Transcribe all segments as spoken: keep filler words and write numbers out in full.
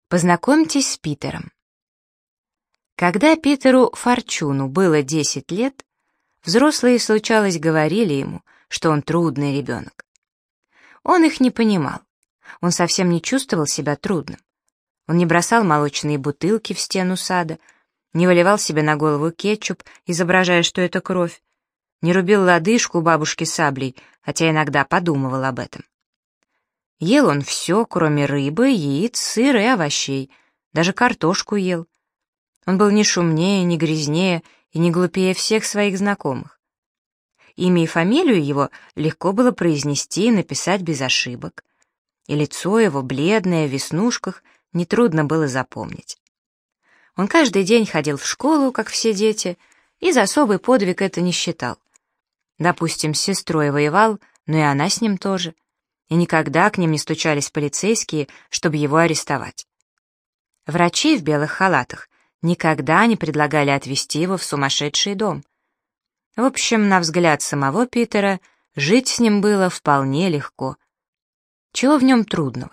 Познакомьтесь с Питером. Когда Питеру Форчуну было десять лет, взрослые, случалось, говорили ему, что он трудный ребенок. Он их не понимал. Он совсем не чувствовал себя трудным. Он не бросал молочные бутылки в стену сада, не выливал себе на голову кетчуп, изображая, что это кровь, не рубил лодыжку бабушки саблей, хотя иногда подумывал об этом. Ел он все, кроме рыбы, яиц, сыра и овощей, даже картошку ел. Он был не шумнее, не грязнее и не глупее всех своих знакомых. Имя и фамилию его легко было произнести и написать без ошибок. И лицо его, бледное, в веснушках, нетрудно было запомнить. Он каждый день ходил в школу, как все дети, и за особый подвиг это не считал. Допустим, с сестрой воевал, но и она с ним тоже. И никогда к ним не стучались полицейские, чтобы его арестовать. Врачи в белых халатах никогда не предлагали отвезти его в сумасшедший дом. В общем, на взгляд самого Питера, жить с ним было вполне легко. Чего в нем трудного?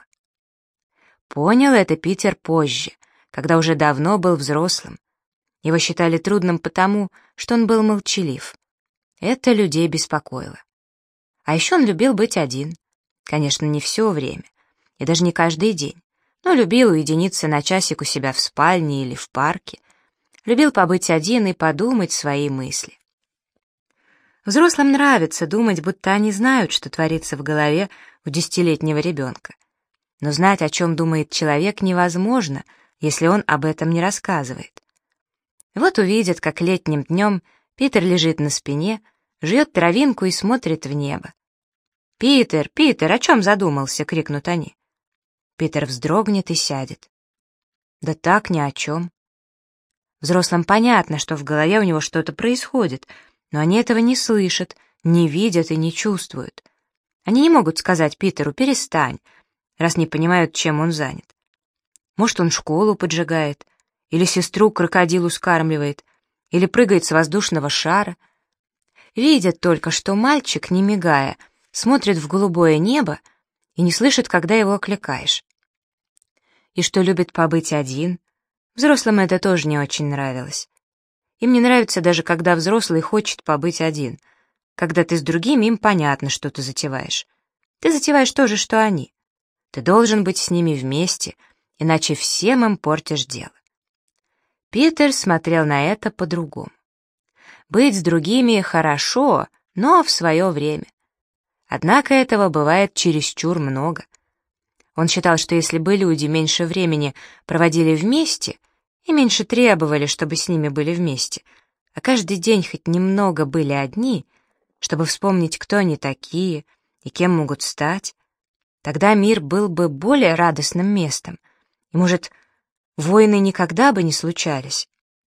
Понял это Питер позже, когда уже давно был взрослым. Его считали трудным потому, что он был молчалив. Это людей беспокоило. А еще он любил быть один. Конечно, не все время, и даже не каждый день, но любил уединиться на часик у себя в спальне или в парке, любил побыть один и подумать свои мысли. Взрослым нравится думать, будто они знают, что творится в голове у десятилетнего ребенка. Но знать, о чем думает человек, невозможно, если он об этом не рассказывает. Вот увидят, как летним днем Питер лежит на спине, жует травинку и смотрит в небо. «Питер, Питер, о чем задумался?» — крикнут они. Питер вздрогнет и сядет. Да так, ни о чем. Взрослым понятно, что в голове у него что-то происходит, но они этого не слышат, не видят и не чувствуют. Они не могут сказать Питеру «перестань», раз не понимают, чем он занят. Может, он школу поджигает, или сестру крокодилу скармливает, или прыгает с воздушного шара. Видят только, что мальчик, не мигая, смотрит в голубое небо и не слышит, когда его окликаешь. И что любит побыть один, взрослым это тоже не очень нравилось. Им не нравится даже, когда взрослый хочет побыть один. Когда ты с другими, им понятно, что ты затеваешь. Ты затеваешь то же, что они. Ты должен быть с ними вместе, иначе всем им портишь дело. Питер смотрел на это по-другому. Быть с другими хорошо, но в свое время. Однако этого бывает чересчур много. Он считал, что если бы люди меньше времени проводили вместе и меньше требовали, чтобы с ними были вместе, а каждый день хоть немного были одни, чтобы вспомнить, кто они такие и кем могут стать, тогда мир был бы более радостным местом, и, может, войны никогда бы не случались.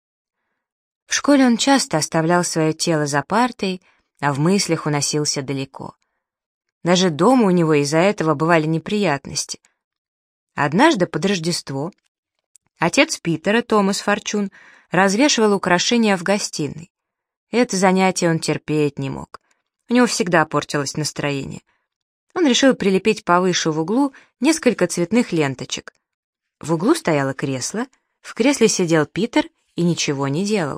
В школе он часто оставлял свое тело за партой, а в мыслях уносился далеко. Даже дома у него из-за этого бывали неприятности. Однажды под Рождество отец Питера, Томас Форчун, развешивал украшения в гостиной. Это занятие он терпеть не мог. У него всегда портилось настроение. Он решил прилепить повыше в углу несколько цветных ленточек. В углу стояло кресло, в кресле сидел Питер и ничего не делал.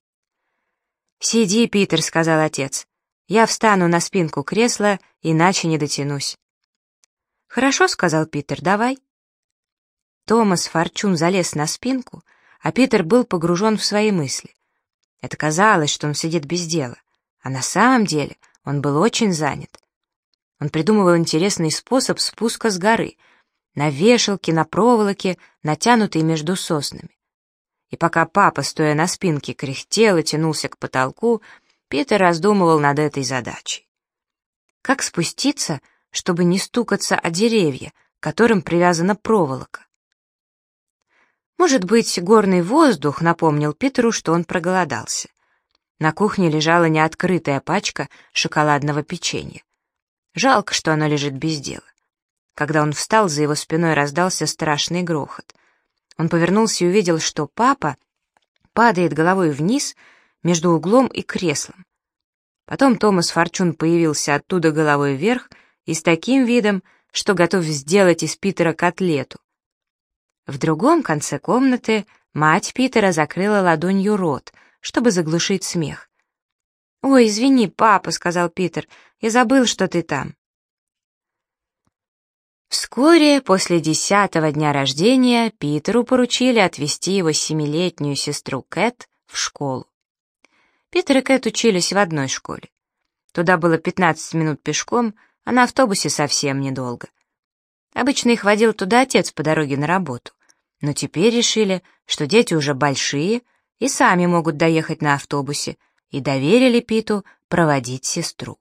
«Сиди, Питер», — сказал отец. «Я встану на спинку кресла, иначе не дотянусь». «Хорошо», — сказал Питер, — «давай». Томас Форчун залез на спинку, а Питер был погружен в свои мысли. Это казалось, что он сидит без дела, а на самом деле он был очень занят. Он придумывал интересный способ спуска с горы, на вешалке, на проволоке, натянутой между соснами. И пока папа, стоя на спинке, кряхтел и тянулся к потолку, Питер раздумывал над этой задачей. Как спуститься, чтобы не стукаться о деревья, к которым привязана проволока? Может быть, горный воздух напомнил Питеру, что он проголодался. На кухне лежала неоткрытая пачка шоколадного печенья. Жалко, что оно лежит без дела. Когда он встал, за его спиной раздался страшный грохот. Он повернулся и увидел, что папа падает головой вниз между углом и креслом. Потом Томас Форчун появился оттуда головой вверх и с таким видом, что готов сделать из Питера котлету. В другом конце комнаты мать Питера закрыла ладонью рот, чтобы заглушить смех. «Ой, извини, папа», — сказал Питер, — «я забыл, что ты там». Вскоре после десятого дня рождения Питеру поручили отвезти его семилетнюю сестру Кэт в школу. Питер и Кэт учились в одной школе. Туда было пятнадцать минут пешком, а на автобусе совсем недолго. Обычно их водил туда отец по дороге на работу, но теперь решили, что дети уже большие и сами могут доехать на автобусе, и доверили Питу проводить сестру.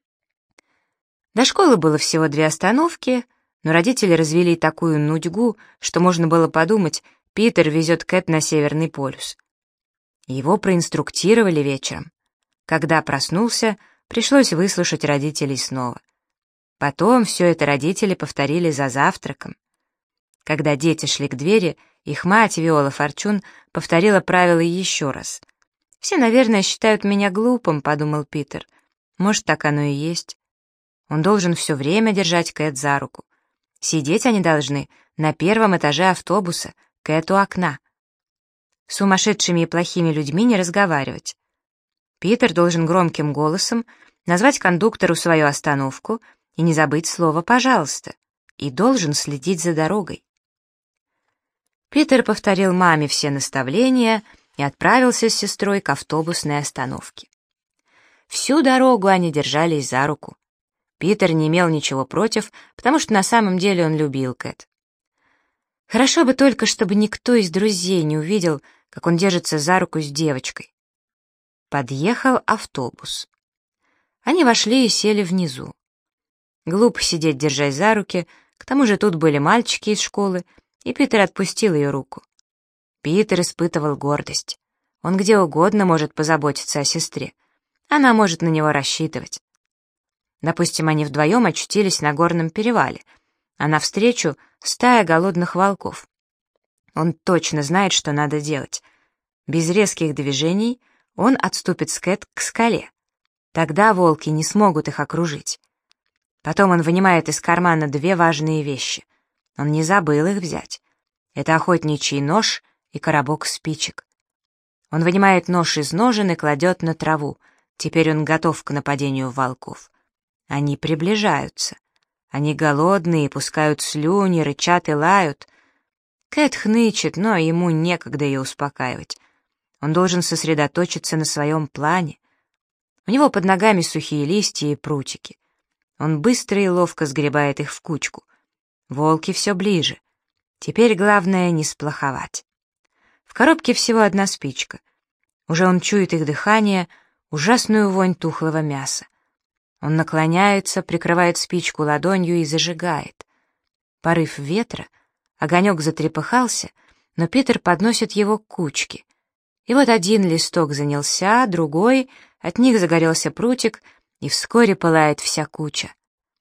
До школы было всего две остановки, но родители развели такую нудьгу, что можно было подумать, Питер везет Кэт на Северный полюс. Его проинструктировали вечером. Когда проснулся, пришлось выслушать родителей снова. Потом все это родители повторили за завтраком. Когда дети шли к двери, их мать, Виола Форчун, повторила правила еще раз. «Все, наверное, считают меня глупым», — подумал Питер. «Может, так оно и есть». Он должен все время держать Кэт за руку. Сидеть они должны на первом этаже автобуса, Кэт у окна. С сумасшедшими и плохими людьми не разговаривать. Питер должен громким голосом назвать кондуктору свою остановку и не забыть слово «пожалуйста», и должен следить за дорогой. Питер повторил маме все наставления и отправился с сестрой к автобусной остановке. Всю дорогу они держались за руку. Питер не имел ничего против, потому что на самом деле он любил Кэт. Хорошо бы только, чтобы никто из друзей не увидел, как он держится за руку с девочкой. Подъехал автобус. Они вошли и сели внизу. Глупо сидеть, держась за руки, к тому же тут были мальчики из школы, и Питер отпустил ее руку. Питер испытывал гордость. Он где угодно может позаботиться о сестре. Она может на него рассчитывать. Допустим, они вдвоем очутились на горном перевале, а навстречу стая голодных волков. Он точно знает, что надо делать. Без резких движений он отступит с Кэт к скале. Тогда волки не смогут их окружить. Потом он вынимает из кармана две важные вещи. Он не забыл их взять. Это охотничий нож и коробок спичек. Он вынимает нож из ножен и кладет на траву. Теперь он готов к нападению волков. Они приближаются. Они голодные, пускают слюни, рычат и лают. Кэт хнычет, но ему некогда ее успокаивать. Он должен сосредоточиться на своем плане. У него под ногами сухие листья и прутики. Он быстро и ловко сгребает их в кучку. Волки все ближе. Теперь главное не сплоховать. В коробке всего одна спичка. Уже он чует их дыхание, ужасную вонь тухлого мяса. Он наклоняется, прикрывает спичку ладонью и зажигает. Порыв ветра, огонек затрепыхался, но Питер подносит его к кучке. И вот один листок занялся, другой, от них загорелся прутик, и вскоре пылает вся куча.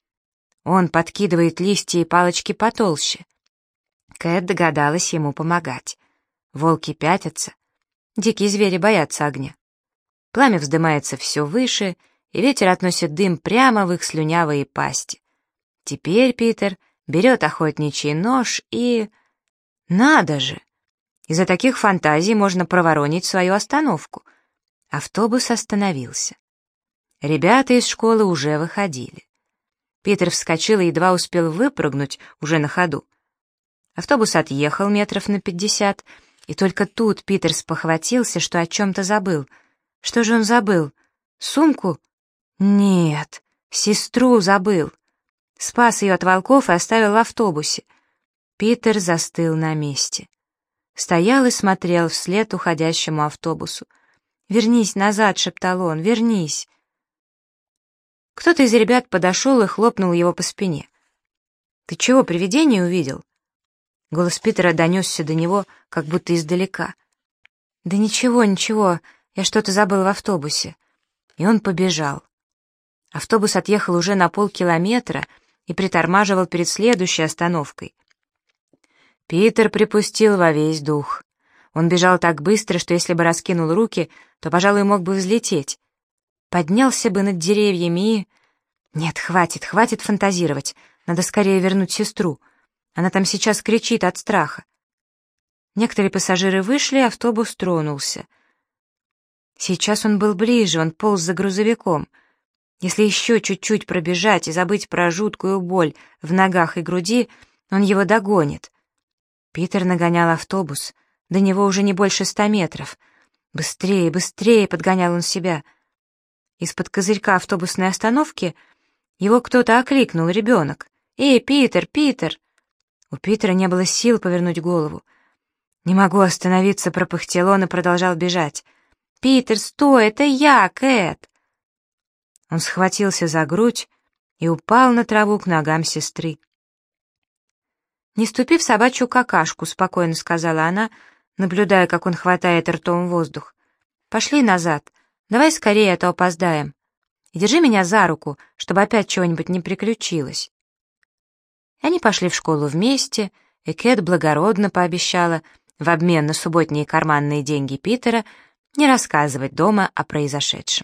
Он подкидывает листья и палочки потолще. Кэт догадалась ему помогать. Волки пятятся. Дикие звери боятся огня. Пламя вздымается все выше, и ветер относит дым прямо в их слюнявые пасти. Теперь Питер берет охотничий нож и... Надо же! Из-за таких фантазий можно проворонить свою остановку. Автобус остановился. Ребята из школы уже выходили. Питер вскочил и едва успел выпрыгнуть уже на ходу. Автобус отъехал метров на пятьдесят, и только тут Питер спохватился, что о чем-то забыл. Что же он забыл? Сумку? Нет, сестру забыл. Спас ее от волков и оставил в автобусе. Питер застыл на месте. Стоял и смотрел вслед уходящему автобусу. «Вернись назад», — шептал он, — «вернись». Кто-то из ребят подошел и хлопнул его по спине. «Ты чего, привидение увидел?» Голос Питера донесся до него, как будто издалека. «Да ничего, ничего, я что-то забыл в автобусе». И он побежал. Автобус отъехал уже на полкилометра и притормаживал перед следующей остановкой. Питер припустил во весь дух. Он бежал так быстро, что если бы раскинул руки, то, пожалуй, мог бы взлететь. Поднялся бы над деревьями и... Нет, хватит, хватит фантазировать. Надо скорее вернуть сестру. Она там сейчас кричит от страха. Некоторые пассажиры вышли, автобус тронулся. Сейчас он был ближе, он полз за грузовиком. Если еще чуть-чуть пробежать и забыть про жуткую боль в ногах и груди, он его догонит. Питер нагонял автобус, до него уже не больше ста метров. Быстрее, быстрее подгонял он себя. Из-под козырька автобусной остановки его кто-то окликнул, ребенок. «Эй, Питер, Питер!» У Питера не было сил повернуть голову. «Не могу остановиться», — пропыхтел он и продолжал бежать. «Питер, стой, это я, Кэт!» Он схватился за грудь и упал на траву к ногам сестры. «Не ступи в собачью какашку», — спокойно сказала она, наблюдая, как он хватает ртом воздух. «Пошли назад. Давай скорее, а то опоздаем. И держи меня за руку, чтобы опять чего-нибудь не приключилось». И они пошли в школу вместе, и Кэт благородно пообещала в обмен на субботние карманные деньги Питера не рассказывать дома о произошедшем.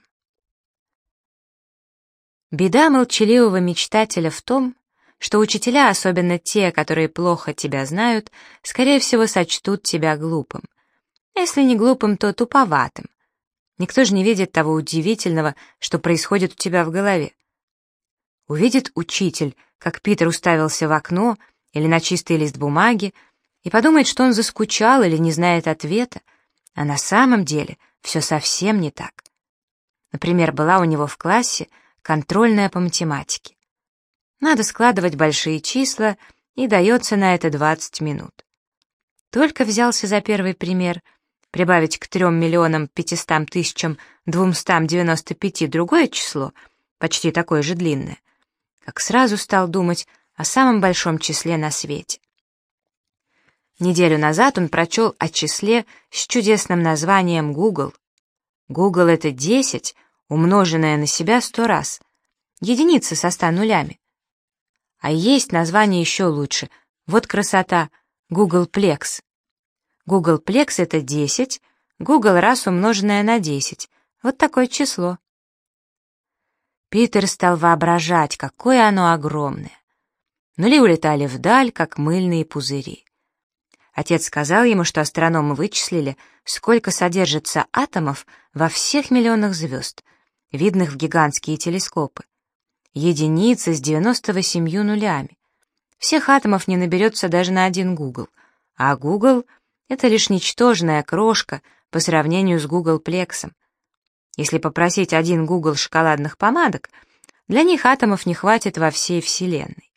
Беда молчаливого мечтателя в том, что учителя, особенно те, которые плохо тебя знают, скорее всего, сочтут тебя глупым. А если не глупым, то туповатым. Никто же не видит того удивительного, что происходит у тебя в голове. Увидит учитель, как Питер уставился в окно или на чистый лист бумаги, и подумает, что он заскучал или не знает ответа, а на самом деле все совсем не так. Например, была у него в классе контрольная по математике. Надо складывать большие числа, и дается на это двадцать минут. Только взялся за первый пример, прибавить к трем миллионам пятистам тысячам двумстам девяносто пяти другое число, почти такое же длинное, как сразу стал думать о самом большом числе на свете. Неделю назад он прочел о числе с чудесным названием Google. Google — это десять, умноженное на себя сто раз, единицы со ста нулями. А есть название еще лучше, вот красота, Googleplex. Googleplex — это десять, Google раз умноженное на десять, вот такое число. Питер стал воображать, какое оно огромное. Нули улетали вдаль, как мыльные пузыри. Отец сказал ему, что астрономы вычислили, сколько содержится атомов во всех миллионах звезд, видных в гигантские телескопы. Единицы с девяносто восемью нулями. Всех атомов не наберется даже на один Google, а Google — это лишь ничтожная крошка по сравнению с Googleplex'ом. Если попросить один Google шоколадных помадок, для них атомов не хватит во всей Вселенной.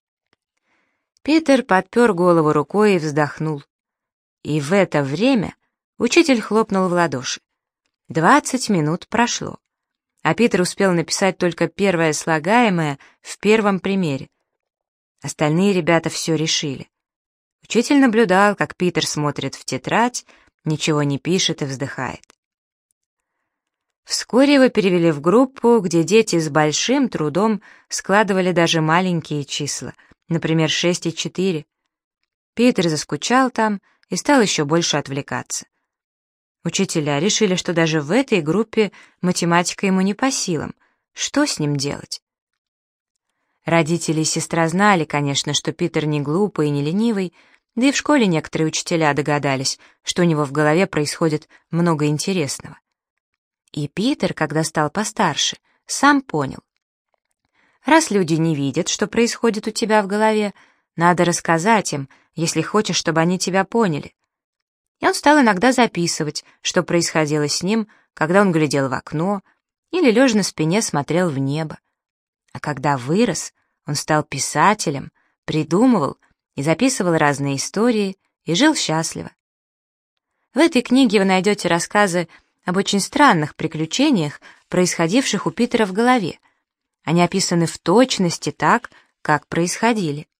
Питер подпер голову рукой и вздохнул. И в это время учитель хлопнул в ладоши. Двадцать минут прошло, а Питер успел написать только первое слагаемое в первом примере. Остальные ребята все решили. Учитель наблюдал, как Питер смотрит в тетрадь, ничего не пишет и вздыхает. Вскоре его перевели в группу, где дети с большим трудом складывали даже маленькие числа, например, шесть и четыре. Питер заскучал там и стал еще больше отвлекаться. Учителя решили, что даже в этой группе математика ему не по силам. Что с ним делать? Родители и сестра знали, конечно, что Питер не глупый и не ленивый, да и в школе некоторые учителя догадались, что у него в голове происходит много интересного. И Питер, когда стал постарше, сам понял. Раз люди не видят, что происходит у тебя в голове, надо рассказать им, если хочешь, чтобы они тебя поняли. И он стал иногда записывать, что происходило с ним, когда он глядел в окно или, лежа на спине, смотрел в небо. А когда вырос, он стал писателем, придумывал и записывал разные истории и жил счастливо. В этой книге вы найдете рассказы об очень странных приключениях, происходивших у Питера в голове. Они описаны в точности так, как происходили.